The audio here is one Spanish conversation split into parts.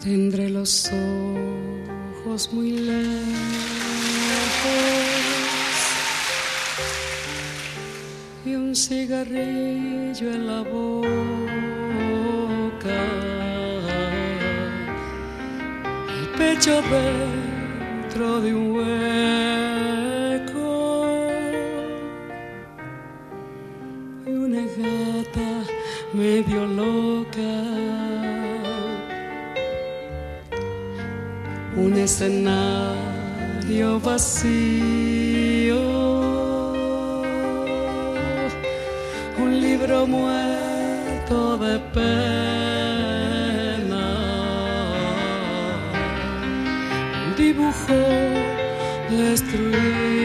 Tendré los ojos muy lejos y un cigarrillo en la boca, el pecho dentro de un hueco y una gata medio loca. Un escenario vacío, un libro muerto de pena, un dibujo destruido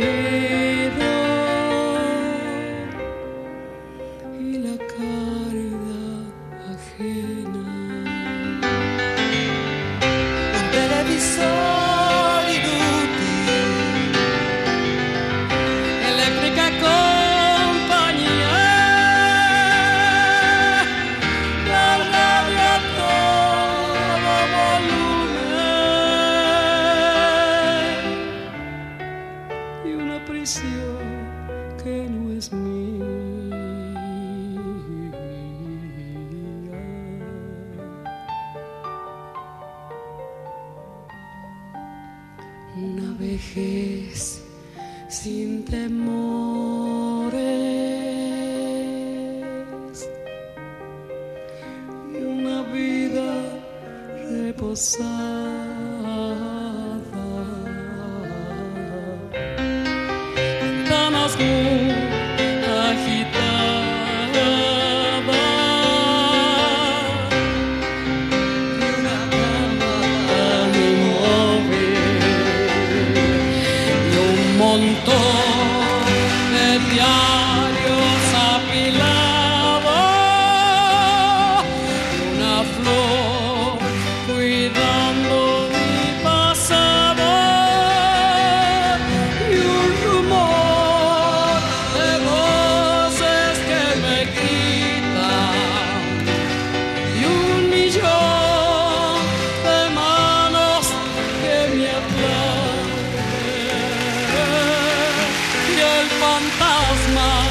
y la caridad ajena. Televisor inútil, eléctrica compañía, la radio a todo volumen y una prisión que no es mía. Una vejez sin temores y una vida reposada, ventanas muy agitadas y una cama inmóvil, un montón de diarios apilados, una flor cuidando mi pasado y un rumor de voces que me gritan y un millón de manos que me aplauden. Y el fantasma